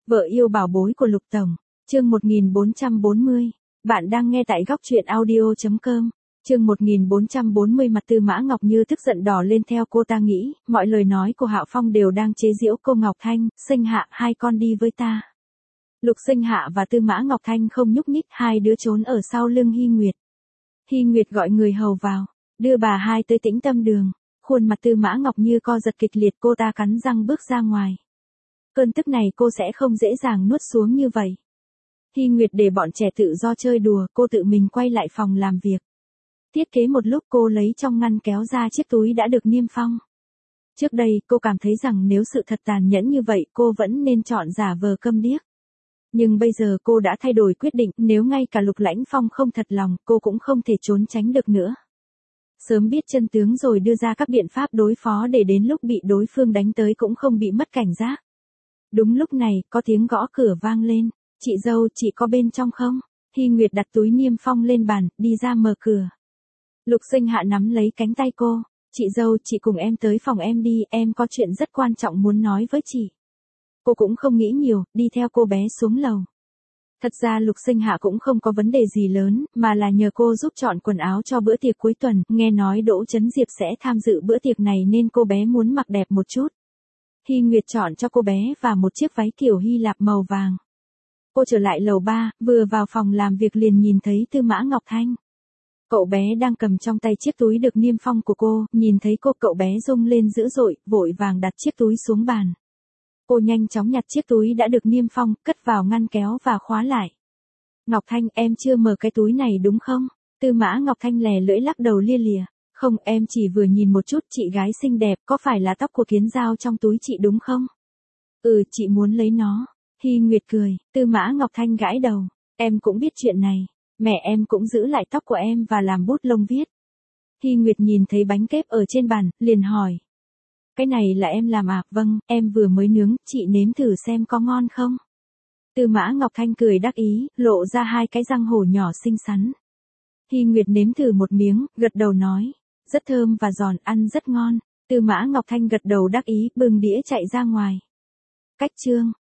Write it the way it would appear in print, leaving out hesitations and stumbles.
Vợ yêu bảo bối của Lục Tổng, chương 1440. Bạn đang nghe tại góc truyện audio.com. Chương 1440. Mặt Tư Mã Ngọc Như tức giận đỏ lên theo cô ta nghĩ, mọi lời nói của Hạo Phong đều đang chế giễu cô Ngọc Thanh, Sinh Hạ, hai con đi với ta. Lục Sinh Hạ và Tư Mã Ngọc Thanh không nhúc nhích, hai đứa trốn ở sau lưng Hy Nguyệt. Hy Nguyệt gọi người hầu vào, đưa bà hai tới Tĩnh Tâm Đường. Khuôn mặt Tư Mã Ngọc Như co giật kịch liệt, cô ta cắn răng bước ra ngoài. Cơn tức này cô sẽ không dễ dàng nuốt xuống như vậy. Hy Nguyệt để bọn trẻ tự do chơi đùa, cô tự mình quay lại phòng làm việc. Thiết kế một lúc, cô lấy trong ngăn kéo ra chiếc túi đã được niêm phong. Trước đây, cô cảm thấy rằng nếu sự thật tàn nhẫn như vậy, cô vẫn nên chọn giả vờ câm điếc. Nhưng bây giờ cô đã thay đổi quyết định, nếu ngay cả Lục Lãnh Phong không thật lòng, cô cũng không thể trốn tránh được nữa. Sớm biết chân tướng rồi đưa ra các biện pháp đối phó để đến lúc bị đối phương đánh tới cũng không bị mất cảnh giác. Đúng lúc này, có tiếng gõ cửa vang lên. Chị dâu, chị có bên trong không? Hy Nguyệt đặt túi niêm phong lên bàn, đi ra mở cửa. Lục Sinh Hạ nắm lấy cánh tay cô. Chị dâu, chị cùng em tới phòng em đi, em có chuyện rất quan trọng muốn nói với chị. Cô cũng không nghĩ nhiều, đi theo cô bé xuống lầu. Thật ra Lục Sinh Hạ cũng không có vấn đề gì lớn, mà là nhờ cô giúp chọn quần áo cho bữa tiệc cuối tuần, nghe nói Đỗ Chấn Diệp sẽ tham dự bữa tiệc này nên cô bé muốn mặc đẹp một chút. Hy Nguyệt chọn cho cô bé và một chiếc váy kiểu Hy Lạp màu vàng. Cô trở lại lầu 3, vừa vào phòng làm việc liền nhìn thấy Tư Mã Ngọc Thanh. Cậu bé đang cầm trong tay chiếc túi được niêm phong của cô, nhìn thấy cô, cậu bé rung lên dữ dội, vội vàng đặt chiếc túi xuống bàn. Cô nhanh chóng nhặt chiếc túi đã được niêm phong, cất vào ngăn kéo và khóa lại. Ngọc Thanh, em chưa mở cái túi này đúng không? Tư Mã Ngọc Thanh lè lưỡi lắc đầu lia lịa. Không, em chỉ vừa nhìn một chút, chị gái xinh đẹp, có phải là tóc của Kiến Dao trong túi chị đúng không? Ừ, chị muốn lấy nó. Hy Nguyệt cười, Tư Mã Ngọc Thanh gãi đầu. Em cũng biết chuyện này. Mẹ em cũng giữ lại tóc của em và làm bút lông viết. Hy Nguyệt nhìn thấy bánh kép ở trên bàn, liền hỏi. Cái này là em làm à? Vâng, em vừa mới nướng, chị nếm thử xem có ngon không? Tư Mã Ngọc Thanh cười đắc ý, lộ ra hai cái răng hổ nhỏ xinh xắn. Hy Nguyệt nếm thử một miếng, gật đầu nói. Rất thơm và giòn, ăn rất ngon. Tư Mã Ngọc Thanh gật đầu đắc ý, bưng đĩa chạy ra ngoài. Cách chương